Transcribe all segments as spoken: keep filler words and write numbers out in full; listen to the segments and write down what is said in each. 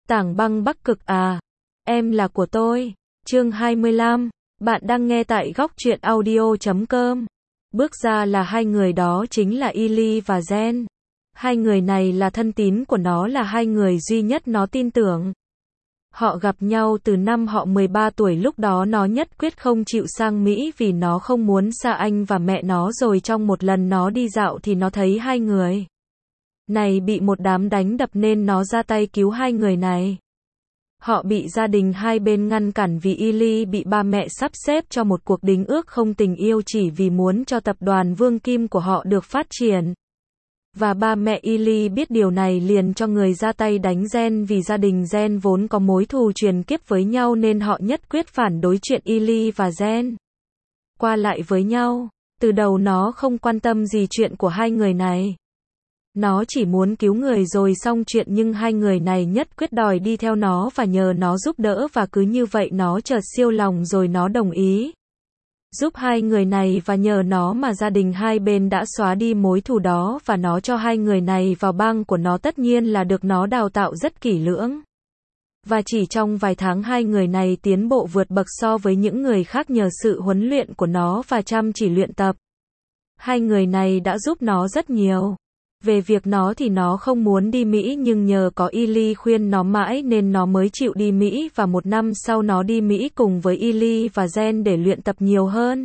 Tảng băng Bắc Cực à, em là của tôi. Chương hai mươi lăm, bạn đang nghe tại góc truyện audio chấm com. Bước ra là hai người, đó chính là Illy và Jen. Hai người này là thân tín của nó, là hai người duy nhất nó tin tưởng. Họ gặp nhau từ năm họ mười ba tuổi, lúc đó nó nhất quyết không chịu sang Mỹ vì nó không muốn xa anh và mẹ nó, rồi trong một lần nó đi dạo thì nó thấy hai người này bị một đám đánh đập nên nó ra tay cứu hai người này. Họ bị gia đình hai bên ngăn cản vì Illy bị ba mẹ sắp xếp cho một cuộc đính ước không tình yêu chỉ vì muốn cho tập đoàn Vương Kim của họ được phát triển. Và ba mẹ Illy biết điều này liền cho người ra tay đánh Jen, vì gia đình Jen vốn có mối thù truyền kiếp với nhau nên họ nhất quyết phản đối chuyện Illy và Jen qua lại với nhau. Từ đầu nó không quan tâm gì chuyện của hai người này. Nó chỉ muốn cứu người rồi xong chuyện, nhưng hai người này nhất quyết đòi đi theo nó và nhờ nó giúp đỡ, và cứ như vậy nó chợt siêu lòng rồi nó đồng ý giúp hai người này, và nhờ nó mà gia đình hai bên đã xóa đi mối thù đó và nó cho hai người này vào bang của nó, tất nhiên là được nó đào tạo rất kỹ lưỡng. Và chỉ trong vài tháng hai người này tiến bộ vượt bậc so với những người khác nhờ sự huấn luyện của nó và chăm chỉ luyện tập. Hai người này đã giúp nó rất nhiều. Về việc nó thì nó không muốn đi Mỹ, nhưng nhờ có Illy khuyên nó mãi nên nó mới chịu đi Mỹ, và một năm sau nó đi Mỹ cùng với Illy và Jen để luyện tập nhiều hơn.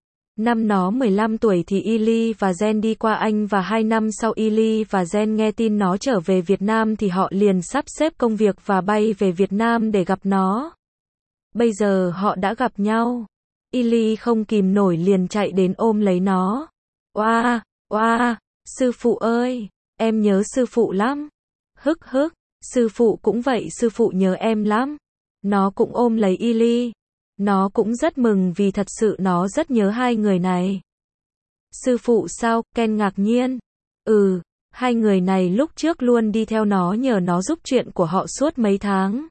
Năm nó mười lăm tuổi thì Illy và Jen đi qua Anh, và hai năm sau Illy và Jen nghe tin nó trở về Việt Nam thì họ liền sắp xếp công việc và bay về Việt Nam để gặp nó. Bây giờ họ đã gặp nhau. Illy không kìm nổi liền chạy đến ôm lấy nó. Oa, oa. Sư phụ ơi, em nhớ sư phụ lắm. Hức hức, sư phụ cũng vậy, sư phụ nhớ em lắm. Nó cũng ôm lấy Illy. Nó cũng rất mừng vì thật sự nó rất nhớ hai người này. Sư phụ sao? Ken ngạc nhiên. Ừ, hai người này lúc trước luôn đi theo nó nhờ nó giúp chuyện của họ suốt mấy tháng.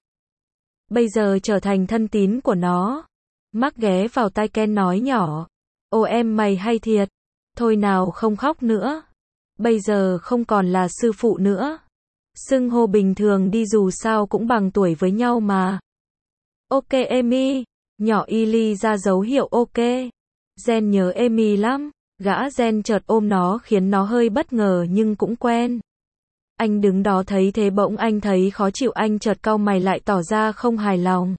Bây giờ trở thành thân tín của nó. Mark ghé vào tai Ken nói nhỏ. Ồ em mày hay thiệt. Thôi nào không khóc nữa. Bây giờ không còn là sư phụ nữa. Xưng hô bình thường đi, dù sao cũng bằng tuổi với nhau mà. Ok Amy. Nhỏ Illy ra dấu hiệu ok. Jen nhớ Amy lắm. Gã Jen chợt ôm nó khiến nó hơi bất ngờ nhưng cũng quen. Anh đứng đó thấy thế bỗng anh thấy khó chịu, anh chợt cau mày lại tỏ ra không hài lòng.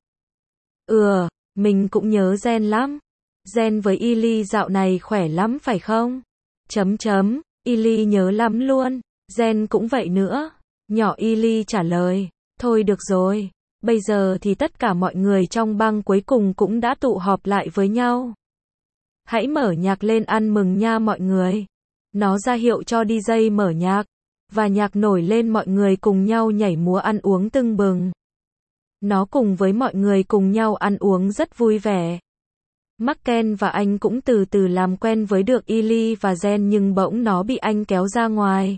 Ừ, mình cũng nhớ Jen lắm. Jen với Illy dạo này khỏe lắm phải không? Chấm chấm. Illy nhớ lắm luôn. Jen cũng vậy nữa. Nhỏ Illy trả lời. Thôi được rồi. Bây giờ thì tất cả mọi người trong bang cuối cùng cũng đã tụ họp lại với nhau. Hãy mở nhạc lên ăn mừng nha mọi người. Nó ra hiệu cho đi jay mở nhạc. Và nhạc nổi lên, mọi người cùng nhau nhảy múa ăn uống tưng bừng. Nó cùng với mọi người cùng nhau ăn uống rất vui vẻ. Mark, Ken và anh cũng từ từ làm quen với được Illy và Jen, nhưng bỗng nó bị anh kéo ra ngoài.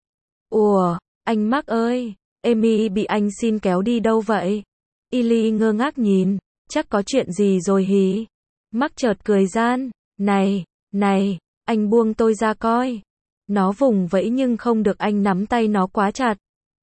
Ủa, anh Mark ơi, Amy bị anh xin kéo đi đâu vậy? Illy ngơ ngác nhìn, chắc có chuyện gì rồi hí? Mark chợt cười gian, này, này, anh buông tôi ra coi. Nó vùng vẫy nhưng không được, anh nắm tay nó quá chặt.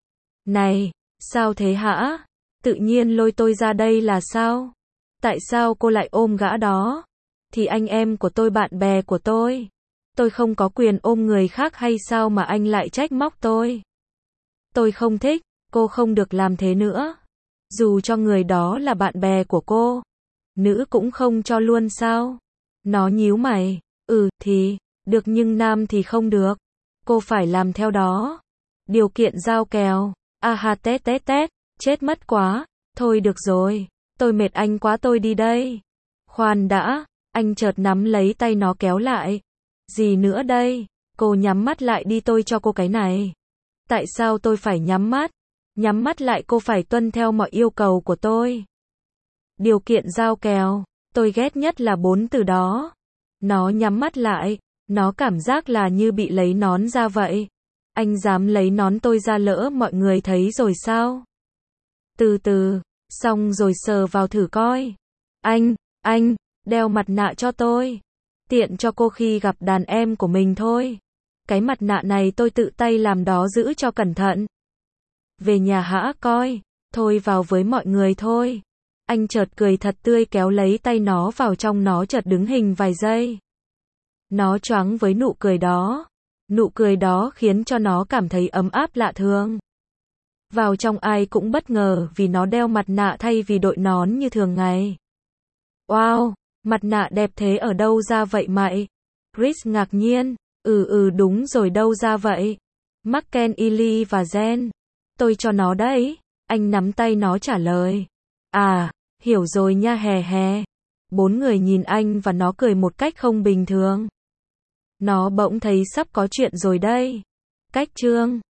Này, sao thế hả? Tự nhiên lôi tôi ra đây là sao? Tại sao cô lại ôm gã đó? Thì anh em của tôi, bạn bè của tôi. Tôi không có quyền ôm người khác hay sao mà anh lại trách móc tôi? Tôi không thích, cô không được làm thế nữa. Dù cho người đó là bạn bè của cô. Nữ cũng không cho luôn sao? Nó nhíu mày. Ừ, thì, được nhưng nam thì không được. Cô phải làm theo đó. Điều kiện giao kèo. À ha tét tét tét, chết mất quá. Thôi được rồi. Tôi mệt anh quá, tôi đi đây. Khoan đã, anh chợt nắm lấy tay nó kéo lại. Gì nữa đây? Cô nhắm mắt lại đi, tôi cho cô cái này. Tại sao tôi phải nhắm mắt? Nhắm mắt lại, cô phải tuân theo mọi yêu cầu của tôi. Điều kiện giao kèo, tôi ghét nhất là bốn từ đó. Nó nhắm mắt lại, nó cảm giác là như bị lấy nón ra vậy. Anh dám lấy nón tôi ra, lỡ mọi người thấy rồi sao? Từ từ. Xong rồi sờ vào thử coi. Anh, anh, đeo mặt nạ cho tôi. Tiện cho cô khi gặp đàn em của mình thôi. Cái mặt nạ này tôi tự tay làm đó, giữ cho cẩn thận. Về nhà hả coi. Thôi vào với mọi người thôi. Anh chợt cười thật tươi kéo lấy tay nó vào trong, nó chợt đứng hình vài giây. Nó choáng với nụ cười đó. Nụ cười đó khiến cho nó cảm thấy ấm áp lạ thường. Vào trong ai cũng bất ngờ vì nó đeo mặt nạ thay vì đội nón như thường ngày. Wow, mặt nạ đẹp thế ở đâu ra vậy mày? Chris ngạc nhiên. Ừ ừ đúng rồi, đâu ra vậy? Marken, Ellie và Jen. Tôi cho nó đấy. Anh nắm tay nó trả lời. À, hiểu rồi nha hè hè. Bốn người nhìn anh và nó cười một cách không bình thường. Nó bỗng thấy sắp có chuyện rồi đây. Cách chương